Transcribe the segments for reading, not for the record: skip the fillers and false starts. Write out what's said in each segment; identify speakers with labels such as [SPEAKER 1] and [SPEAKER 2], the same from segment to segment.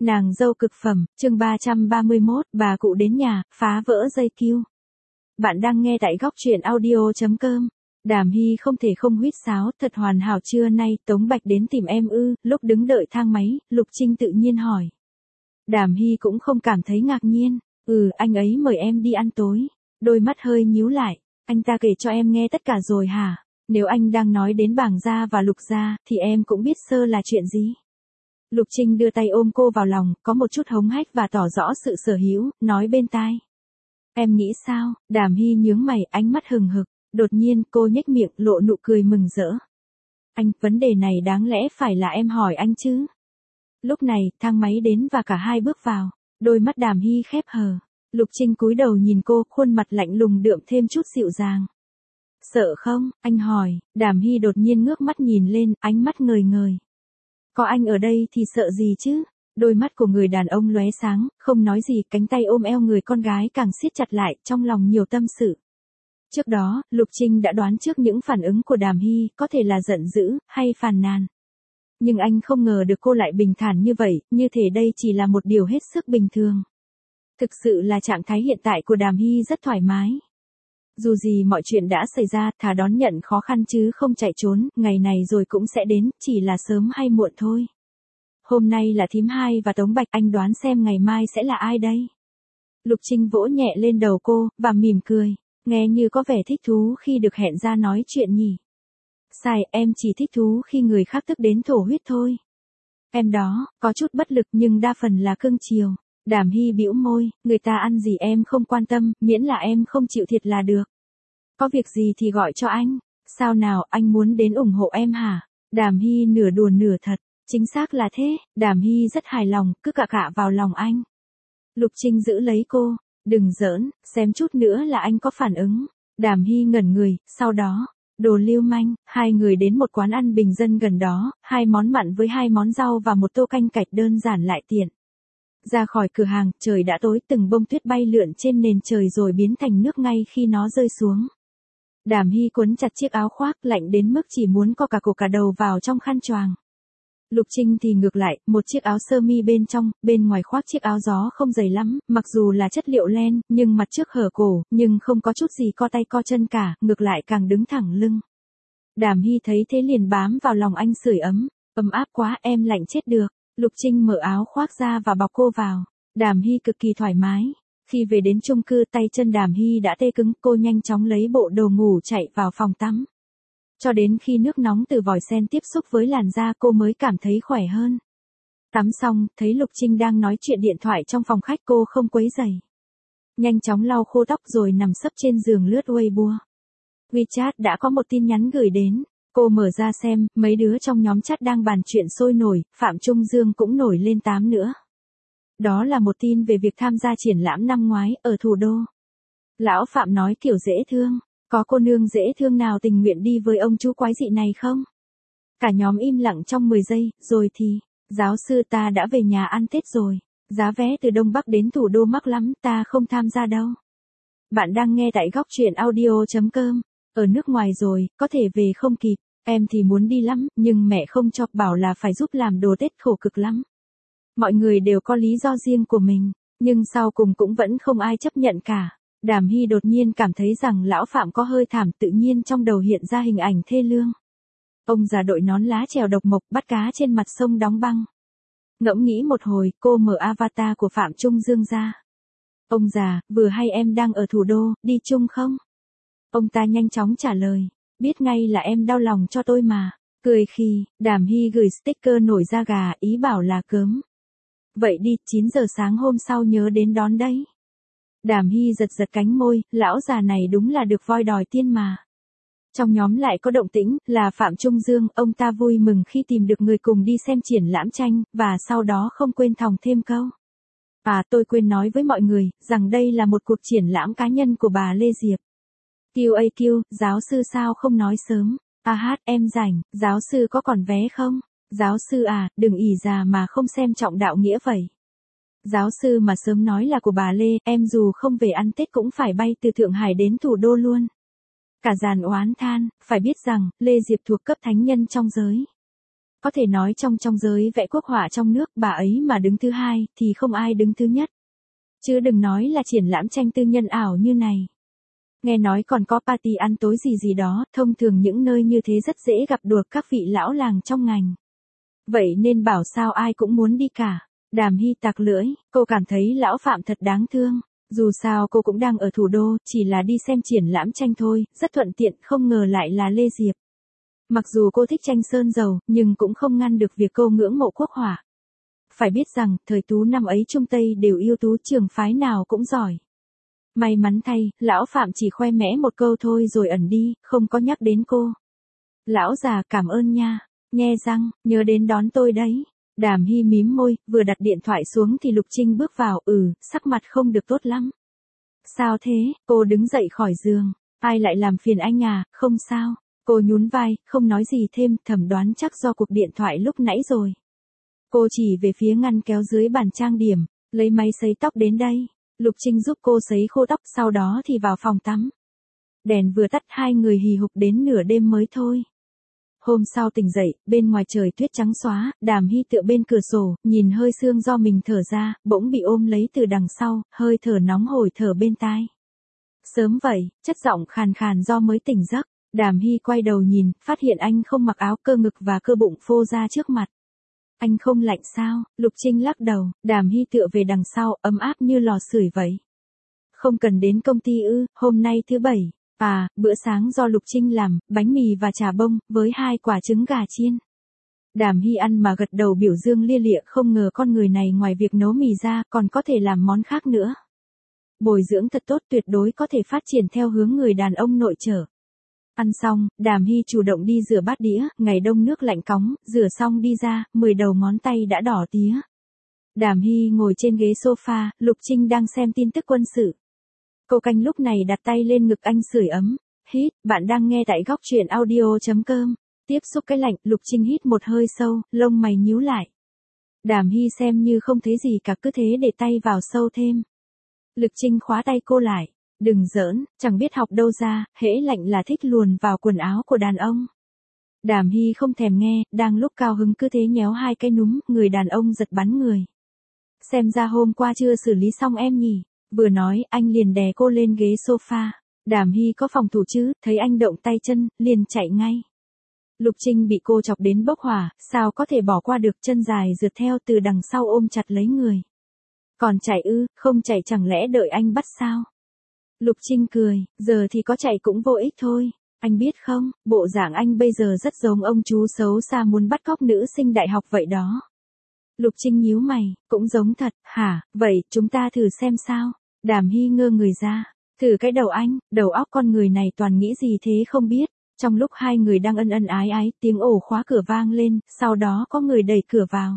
[SPEAKER 1] Nàng dâu cực phẩm, chương 331, bà cụ đến nhà, phá vỡ dây cưu. Bạn đang nghe tại góc truyện audio.com. Đàm Hy không thể không huýt sáo, thật hoàn hảo trưa nay, Tống Bạch đến tìm em ư, lúc đứng đợi thang máy, Lục Trinh tự nhiên hỏi. Đàm Hy cũng không cảm thấy ngạc nhiên, anh ấy mời em đi ăn tối. Đôi mắt hơi nhíu lại, anh ta kể cho em nghe tất cả rồi hả? Nếu anh đang nói đến Bàng gia và Lục gia, thì em cũng biết sơ là chuyện gì. Lục Trinh đưa tay ôm cô vào lòng, có một chút hống hách và tỏ rõ sự sở hữu, nói bên tai. Em nghĩ sao? Đàm Hy nhướng mày, ánh mắt hừng hực. Đột nhiên cô nhếch miệng, lộ nụ cười mừng rỡ. Anh, vấn đề này đáng lẽ phải là em hỏi anh chứ? Lúc này, thang máy đến và cả hai bước vào. Đôi mắt Đàm Hy khép hờ. Lục Trinh cúi đầu nhìn cô, khuôn mặt lạnh lùng đượm thêm chút dịu dàng. Sợ không? Anh hỏi. Đàm Hy đột nhiên ngước mắt nhìn lên, ánh mắt ngời ngời. Có anh ở đây thì sợ gì chứ? Đôi mắt của người đàn ông lóe sáng, không nói gì, cánh tay ôm eo người con gái càng siết chặt lại, trong lòng nhiều tâm sự. Trước đó, Lục Trinh đã đoán trước những phản ứng của Đàm Hy, có thể là giận dữ, hay phàn nàn. Nhưng anh không ngờ được cô lại bình thản như vậy, như thể đây chỉ là một điều hết sức bình thường. Thực sự là trạng thái hiện tại của Đàm Hy rất thoải mái. Dù gì mọi chuyện đã xảy ra, thà đón nhận khó khăn chứ không chạy trốn, ngày này rồi cũng sẽ đến, chỉ là sớm hay muộn thôi. Hôm nay là thím Hai và Tống Bạch, anh đoán xem ngày mai sẽ là ai đây? Lục Trinh vỗ nhẹ lên đầu cô, và mỉm cười, nghe như có vẻ thích thú khi được hẹn ra nói chuyện nhỉ. Sai, em chỉ thích thú khi người khác tức đến thổ huyết thôi. Em đó, có chút bất lực nhưng đa phần là cưng chiều. Đàm Hy bĩu môi, người ta ăn gì em không quan tâm, miễn là em không chịu thiệt là được. Có việc gì thì gọi cho anh. Sao nào, anh muốn đến ủng hộ em hả? Đàm Hy nửa đùa nửa thật. Chính xác là thế, Đàm Hy rất hài lòng, cứ cạ cạ vào lòng anh. Lục Trinh giữ lấy cô, đừng giỡn, xem chút nữa là anh có phản ứng. Đàm Hy ngẩn người, sau đó, đồ lưu manh, hai người đến một quán ăn bình dân gần đó, 2 món mặn với 2 món rau và một tô canh cạch đơn giản lại tiện. Ra khỏi cửa hàng, trời đã tối, từng bông tuyết bay lượn trên nền trời rồi biến thành nước ngay khi nó rơi xuống. Đàm Hy quấn chặt chiếc áo khoác, lạnh đến mức chỉ muốn co cả cổ cả đầu vào trong khăn choàng. Lục Trinh thì ngược lại, một chiếc áo sơ mi bên trong, bên ngoài khoác chiếc áo gió không dày lắm, mặc dù là chất liệu len, nhưng mặt trước hở cổ, nhưng không có chút gì co tay co chân cả, ngược lại càng đứng thẳng lưng. Đàm Hy thấy thế liền bám vào lòng anh sưởi ấm áp quá, em lạnh chết được. Lục Trinh mở áo khoác ra và bọc cô vào. Đàm Hy cực kỳ thoải mái. Khi về đến chung cư, tay chân Đàm Hy đã tê cứng, cô nhanh chóng lấy bộ đồ ngủ chạy vào phòng tắm. Cho đến khi nước nóng từ vòi sen tiếp xúc với làn da cô mới cảm thấy khỏe hơn. Tắm xong, thấy Lục Trinh đang nói chuyện điện thoại trong phòng khách, cô không quấy rầy. Nhanh chóng lau khô tóc rồi nằm sấp trên giường lướt Weibo. WeChat đã có một tin nhắn gửi đến. Cô mở ra xem, mấy đứa trong nhóm chat đang bàn chuyện sôi nổi, Phạm Trung Dương cũng nổi lên 8 nữa. Đó là một tin về việc tham gia triển lãm năm ngoái, ở thủ đô. Lão Phạm nói kiểu dễ thương, có cô nương dễ thương nào tình nguyện đi với ông chú quái dị này không? Cả nhóm im lặng trong 10 giây, rồi thì, giáo sư ta đã về nhà ăn Tết rồi, giá vé từ Đông Bắc đến thủ đô mắc lắm, ta không tham gia đâu. Bạn đang nghe tại góc truyện audio.com. Ở nước ngoài rồi, có thể về không kịp, em thì muốn đi lắm, nhưng mẹ không cho, bảo là phải giúp làm đồ Tết, khổ cực lắm. Mọi người đều có lý do riêng của mình, nhưng sau cùng cũng vẫn không ai chấp nhận cả. Đàm Hy đột nhiên cảm thấy rằng lão Phạm có hơi thảm, tự nhiên trong đầu hiện ra hình ảnh thê lương. Ông già đội nón lá chèo độc mộc bắt cá trên mặt sông đóng băng. Ngẫm nghĩ một hồi, cô mở avatar của Phạm Trung Dương ra. Ông già, vừa hay em đang ở thủ đô, đi chung không? Ông ta nhanh chóng trả lời, biết ngay là em đau lòng cho tôi mà. Cười khi, Đàm Hy gửi sticker nổi da gà, ý bảo là cớm. Vậy đi, 9 giờ sáng hôm sau nhớ đến đón đấy. Đàm Hy giật giật cánh môi, lão già này đúng là được voi đòi tiên mà. Trong nhóm lại có động tĩnh, là Phạm Trung Dương, ông ta vui mừng khi tìm được người cùng đi xem triển lãm tranh, và sau đó không quên thòng thêm câu. Tôi quên nói với mọi người, rằng đây là một cuộc triển lãm cá nhân của bà Lê Diệp. QAQ, giáo sư sao không nói sớm? Em rảnh, giáo sư có còn vé không? Giáo sư đừng ỷ già mà không xem trọng đạo nghĩa vậy. Giáo sư mà sớm nói là của bà Lê, em dù không về ăn Tết cũng phải bay từ Thượng Hải đến thủ đô luôn. Cả dàn oán than, phải biết rằng, Lê Diệp thuộc cấp thánh nhân trong giới. Có thể nói trong giới vẽ quốc họa trong nước bà ấy mà đứng thứ hai thì không ai đứng thứ nhất. Chứ đừng nói là triển lãm tranh tư nhân ảo như này. Nghe nói còn có party ăn tối gì đó, thông thường những nơi như thế rất dễ gặp được các vị lão làng trong ngành. Vậy nên bảo sao ai cũng muốn đi cả. Đàm Hy tặc lưỡi, cô cảm thấy lão Phạm thật đáng thương. Dù sao cô cũng đang ở thủ đô, chỉ là đi xem triển lãm tranh thôi, rất thuận tiện, không ngờ lại là Lê Diệp. Mặc dù cô thích tranh sơn dầu, nhưng cũng không ngăn được việc cô ngưỡng mộ quốc họa. Phải biết rằng, thời Tú năm ấy Trung Tây đều yêu tú, trường phái nào cũng giỏi. May mắn thay, lão Phạm chỉ khoe mẽ một câu thôi rồi ẩn đi, không có nhắc đến cô. Lão già cảm ơn nha, nhe răng, nhớ đến đón tôi đấy. Đàm Hy mím môi, vừa đặt điện thoại xuống thì Lục Trinh bước vào, sắc mặt không được tốt lắm. Sao thế, cô đứng dậy khỏi giường, ai lại làm phiền anh à, không sao. Cô nhún vai, không nói gì thêm, thầm đoán chắc do cuộc điện thoại lúc nãy rồi. Cô chỉ về phía ngăn kéo dưới bàn trang điểm, lấy máy sấy tóc đến đây. Lục Trinh giúp cô sấy khô tóc, sau đó thì vào phòng tắm. Đèn vừa tắt hai người hì hục đến nửa đêm mới thôi. Hôm sau tỉnh dậy, bên ngoài trời tuyết trắng xóa, Đàm Hy tựa bên cửa sổ, nhìn hơi sương do mình thở ra, bỗng bị ôm lấy từ đằng sau, hơi thở nóng hổi thở bên tai. Sớm vậy, chất giọng khàn khàn do mới tỉnh giấc. Đàm Hy quay đầu nhìn, phát hiện anh không mặc áo, cơ ngực và cơ bụng phô ra trước mặt. Anh không lạnh sao? Lục Trinh lắc đầu, Đàm Hy tựa về đằng sau, ấm áp như lò sưởi vậy. Không cần đến công ty ư, hôm nay thứ bảy. Bữa sáng do Lục Trinh làm, bánh mì và trà bông, với 2 quả trứng gà chiên. Đàm Hy ăn mà gật đầu biểu dương lia lịa, không ngờ con người này ngoài việc nấu mì ra, còn có thể làm món khác nữa. Bồi dưỡng thật tốt, tuyệt đối có thể phát triển theo hướng người đàn ông nội trợ. Ăn xong, Đàm Hy chủ động đi rửa bát đĩa, ngày đông nước lạnh cóng, rửa xong đi ra, 10 đầu ngón tay đã đỏ tía. Đàm Hy ngồi trên ghế sofa, Lục Trinh đang xem tin tức quân sự. Cô Canh lúc này đặt tay lên ngực anh sưởi ấm. Hít, bạn đang nghe tại góc truyện audio.com. Tiếp xúc cái lạnh, Lục Trinh hít một hơi sâu, lông mày nhíu lại. Đàm Hy xem như không thấy gì cả, cứ thế để tay vào sâu thêm. Lục Trinh khóa tay cô lại. Đừng giỡn, chẳng biết học đâu ra, hễ lạnh là thích luồn vào quần áo của đàn ông. Đàm Hy không thèm nghe, đang lúc cao hứng cứ thế nhéo 2 cái núm, người đàn ông giật bắn người. Xem ra hôm qua chưa xử lý xong em nhỉ. Vừa nói, anh liền đè cô lên ghế sofa. Đàm Hy có phòng thủ chứ, thấy anh động tay chân, liền chạy ngay. Lục Trinh bị cô chọc đến bốc hỏa, sao có thể bỏ qua được, chân dài rượt theo từ đằng sau ôm chặt lấy người. Còn chạy ư, không chạy chẳng lẽ đợi anh bắt sao? Lục Trinh cười, giờ thì có chạy cũng vô ích thôi. Anh biết không, bộ dạng anh bây giờ rất giống ông chú xấu xa muốn bắt cóc nữ sinh đại học vậy đó. Lục Trinh nhíu mày, cũng giống thật, hả, vậy chúng ta thử xem sao. Đàm Hy ngơ người ra, thử cái đầu anh, đầu óc con người này toàn nghĩ gì thế không biết. Trong lúc hai người đang ân ân ái ái, tiếng ổ khóa cửa vang lên, sau đó có người đẩy cửa vào.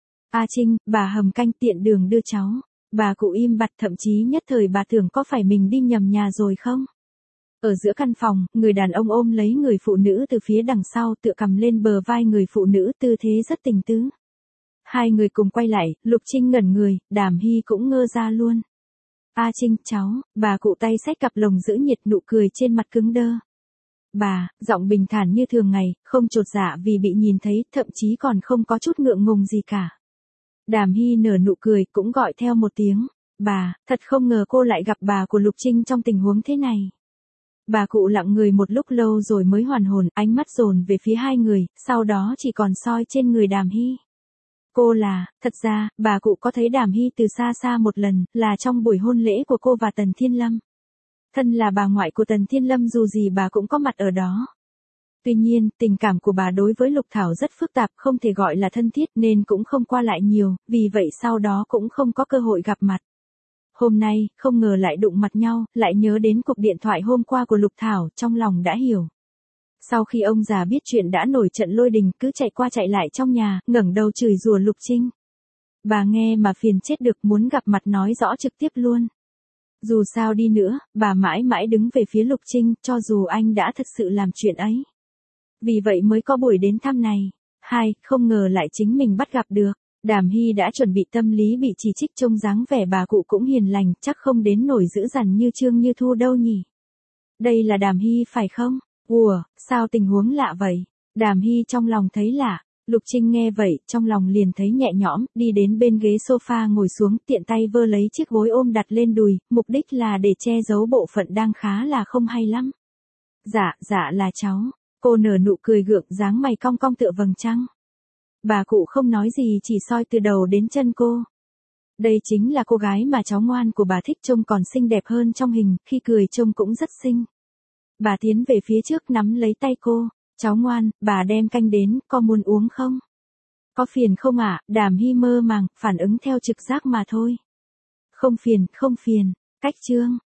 [SPEAKER 1] A Trinh, bà hầm canh tiện đường đưa cháu. Bà cụ im bặt, thậm chí nhất thời bà tưởng có phải mình đi nhầm nhà rồi không. Ở giữa căn phòng, người đàn ông ôm lấy người phụ nữ từ phía đằng sau, tựa cầm lên bờ vai người phụ nữ, tư thế rất tình tứ. Hai người cùng quay lại, Lục Trinh ngẩn người, Đàm Hy cũng ngơ ra luôn. A Trinh, cháu, bà cụ tay xách cặp lồng giữ nhiệt, nụ cười trên mặt cứng đơ. Bà, giọng bình thản như thường ngày, không chột dạ vì bị nhìn thấy, thậm chí còn không có chút ngượng ngùng gì cả. Đàm Hy nở nụ cười, cũng gọi theo một tiếng. Bà, thật không ngờ cô lại gặp bà của Lục Trinh trong tình huống thế này. Bà cụ lặng người một lúc lâu rồi mới hoàn hồn, ánh mắt dồn về phía hai người, sau đó chỉ còn soi trên người Đàm Hy. Cô là, thật ra, bà cụ có thấy Đàm Hy từ xa xa một lần, là trong buổi hôn lễ của cô và Tần Thiên Lâm. Thân là bà ngoại của Tần Thiên Lâm, dù gì bà cũng có mặt ở đó. Tuy nhiên, tình cảm của bà đối với Lục Thảo rất phức tạp, không thể gọi là thân thiết nên cũng không qua lại nhiều, vì vậy sau đó cũng không có cơ hội gặp mặt. Hôm nay, không ngờ lại đụng mặt nhau, lại nhớ đến cuộc điện thoại hôm qua của Lục Thảo, trong lòng đã hiểu. Sau khi ông già biết chuyện đã nổi trận lôi đình, cứ chạy qua chạy lại trong nhà, ngẩng đầu chửi rủa Lục Trinh. Bà nghe mà phiền chết được, muốn gặp mặt nói rõ trực tiếp luôn. Dù sao đi nữa, bà mãi mãi đứng về phía Lục Trinh, cho dù anh đã thật sự làm chuyện ấy. Vì vậy mới có buổi đến thăm này. Không ngờ lại chính mình bắt gặp được. Đàm Hy đã chuẩn bị tâm lý bị chỉ trích, trông dáng vẻ bà cụ cũng hiền lành, chắc không đến nổi dữ dằn như Trương Như Thu đâu nhỉ. Đây là Đàm Hy phải không? Ủa, sao tình huống lạ vậy? Đàm Hy trong lòng thấy lạ. Lục Trinh nghe vậy, trong lòng liền thấy nhẹ nhõm, đi đến bên ghế sofa ngồi xuống, tiện tay vơ lấy chiếc gối ôm đặt lên đùi, mục đích là để che giấu bộ phận đang khá là không hay lắm. Dạ là cháu. Cô nở nụ cười gượng, dáng mày cong cong tựa vầng trăng. Bà cụ không nói gì, chỉ soi từ đầu đến chân cô. Đây chính là cô gái mà cháu ngoan của bà thích, trông còn xinh đẹp hơn trong hình, khi cười trông cũng rất xinh. Bà tiến về phía trước nắm lấy tay cô. Cháu ngoan, bà đem canh đến, có muốn uống không? Có phiền không ạ? Đàm Hy mơ màng, phản ứng theo trực giác mà thôi. Không phiền. Cách chương.